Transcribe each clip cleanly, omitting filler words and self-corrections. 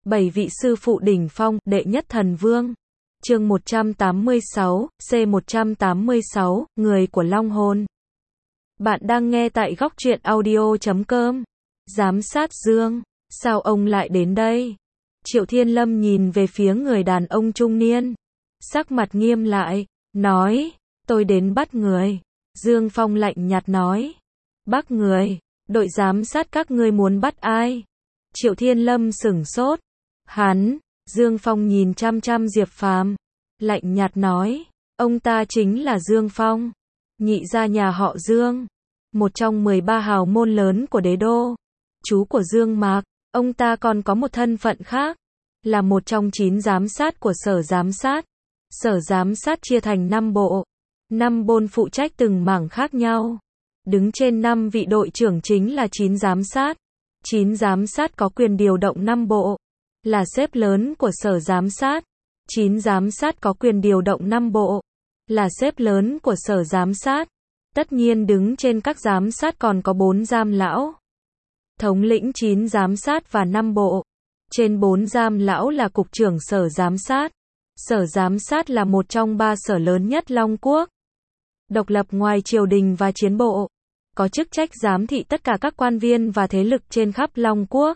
7 vị sư phụ đỉnh phong, đệ nhất thần vương. Chương 186, C186, người của long hồn. Bạn đang nghe tại góc truyện audio.com. Giám sát Dương, sao ông lại đến đây? Triệu Thiên Lâm nhìn về phía người đàn ông trung niên, sắc mặt nghiêm lại, nói, tôi đến bắt người. Dương Phong lạnh nhạt nói, bắt người? Đội giám sát các ngươi muốn bắt ai? Triệu Thiên Lâm sửng sốt. Hắn, Dương Phong nhìn chăm chăm Diệp Phàm, lạnh nhạt nói, ông ta chính là Dương Phong, nhị gia nhà họ Dương, một trong 13 hào môn lớn của đế đô, chú của Dương Mạc. Ông ta còn có một thân phận khác, là một trong 9 giám sát của sở giám sát. Sở giám sát chia thành 5 bộ, 5 bôn phụ trách từng mảng khác nhau. Đứng trên 5 vị đội trưởng chính là 9 giám sát. 9 giám sát có quyền điều động 5 bộ, là sếp lớn của sở giám sát. 9 giám sát có quyền điều động 5 bộ, là sếp lớn của sở giám sát. Tất nhiên đứng trên các giám sát còn có 4 giám lão, thống lĩnh 9 giám sát và 5 bộ. Trên 4 giám lão là cục trưởng sở giám sát. Sở giám sát là một trong 3 sở lớn nhất Long Quốc, độc lập ngoài triều đình và chiến bộ, có chức trách giám thị tất cả các quan viên và thế lực trên khắp Long Quốc.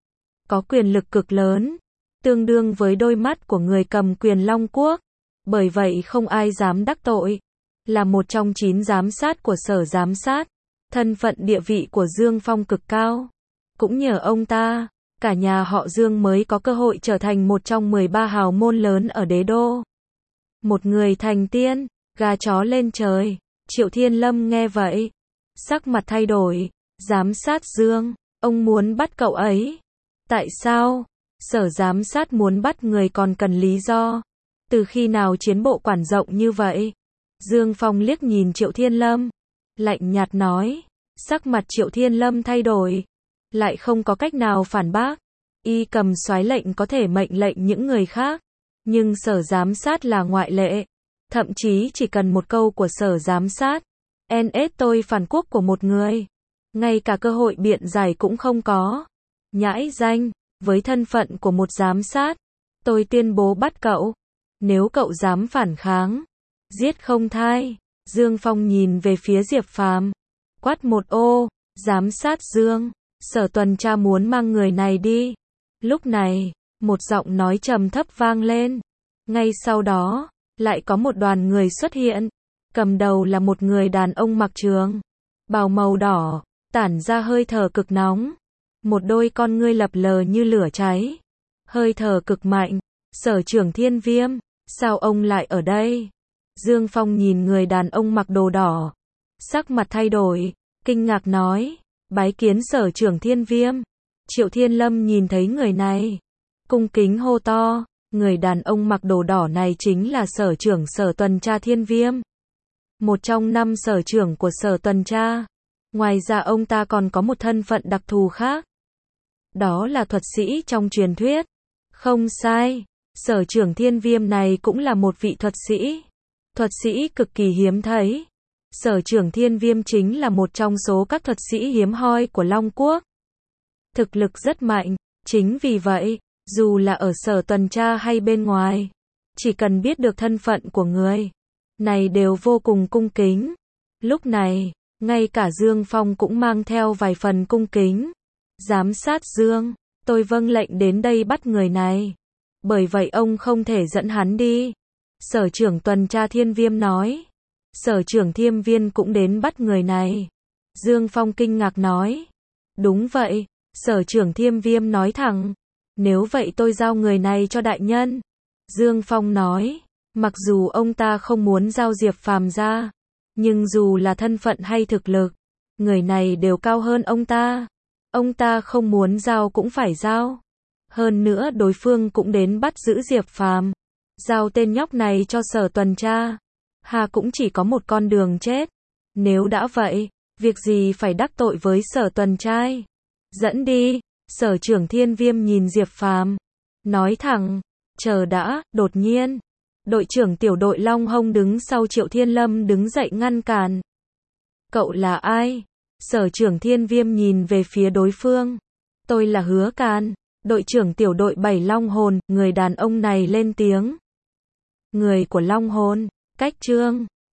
Có quyền lực cực lớn, tương đương với đôi mắt của người cầm quyền Long Quốc. Bởi vậy không ai dám đắc tội. Là một trong 9 giám sát của sở giám sát, thân phận địa vị của Dương Phong cực cao. Cũng nhờ ông ta, cả nhà họ Dương mới có cơ hội trở thành một trong 13 hào môn lớn ở đế đô. Một người thành tiên, gà chó lên trời. Triệu Thiên Lâm nghe vậy, sắc mặt thay đổi. Giám sát Dương, ông muốn bắt cậu ấy. Tại sao? Sở giám sát muốn bắt người còn cần lý do. Từ khi nào chiến bộ quản rộng như vậy? Dương Phong liếc nhìn Triệu Thiên Lâm, lạnh nhạt nói. Sắc mặt Triệu Thiên Lâm thay đổi, lại không có cách nào phản bác. Y cầm soái lệnh có thể mệnh lệnh những người khác, nhưng sở giám sát là ngoại lệ. Thậm chí chỉ cần một câu của sở giám sát, NS tôi phản quốc của một người, ngay cả cơ hội biện giải cũng không có. Nhãi danh, với thân phận của một giám sát, tôi tuyên bố bắt cậu. Nếu cậu dám phản kháng, giết không thai. Dương Phong nhìn về phía Diệp Phàm, quát một ô. Giám sát Dương, sở tuần tra muốn mang người này đi. Lúc này, một giọng nói trầm thấp vang lên. Ngay sau đó, lại có một đoàn người xuất hiện. Cầm đầu là một người đàn ông mặc trường bào màu đỏ, tản ra hơi thở cực nóng. Một đôi con ngươi lập lờ như lửa cháy, hơi thở cực mạnh. Sở trưởng Thiên Viêm, sao ông lại ở đây? Dương Phong nhìn người đàn ông mặc đồ đỏ, sắc mặt thay đổi, kinh ngạc nói, bái kiến sở trưởng Thiên Viêm. Triệu Thiên Lâm nhìn thấy người này, cung kính hô to, người đàn ông mặc đồ đỏ này chính là sở trưởng sở tuần tra Thiên Viêm, một trong 5 sở trưởng của sở tuần tra. Ngoài ra ông ta còn có một thân phận đặc thù khác, đó là thuật sĩ trong truyền thuyết. Không sai, sở trưởng Thiên Viêm này cũng là một vị thuật sĩ cực kỳ hiếm thấy. Sở trưởng Thiên Viêm chính là một trong số các thuật sĩ hiếm hoi của Long Quốc, thực lực rất mạnh. Chính vì vậy, dù là ở sở tuần tra hay bên ngoài, chỉ cần biết được thân phận của người này đều vô cùng cung kính. Lúc này, ngay cả Dương Phong cũng mang theo vài phần cung kính. Giám sát Dương, tôi vâng lệnh đến đây bắt người này, bởi vậy ông không thể dẫn hắn đi. Sở trưởng tuần tra Thiên Viêm nói. Sở trưởng Thiên Viêm cũng đến bắt người này. Dương Phong kinh ngạc nói. Đúng vậy, sở trưởng Thiên Viêm nói thẳng. Nếu vậy tôi giao người này cho đại nhân. Dương Phong nói. Mặc dù ông ta không muốn giao Diệp Phàm ra, nhưng dù là thân phận hay thực lực, người này đều cao hơn ông ta. Ông ta không muốn giao cũng phải giao. Hơn nữa đối phương cũng đến bắt giữ Diệp Phàm. Giao tên nhóc này cho sở tuần tra, hà cũng chỉ có một con đường chết. Nếu đã vậy, việc gì phải đắc tội với sở tuần trai. Dẫn đi. Sở trưởng Thiên Viêm nhìn Diệp Phàm, nói thẳng. Chờ đã. Đột nhiên, đội trưởng tiểu đội Long Hông đứng sau Triệu Thiên Lâm đứng dậy ngăn cản. Cậu là ai? Sở trưởng Thiên Viêm nhìn về phía đối phương. Tôi là Hứa Càn, Đội trưởng tiểu đội 7 Long Hồn, người đàn ông này lên tiếng. Người của Long Hồn, cách Trương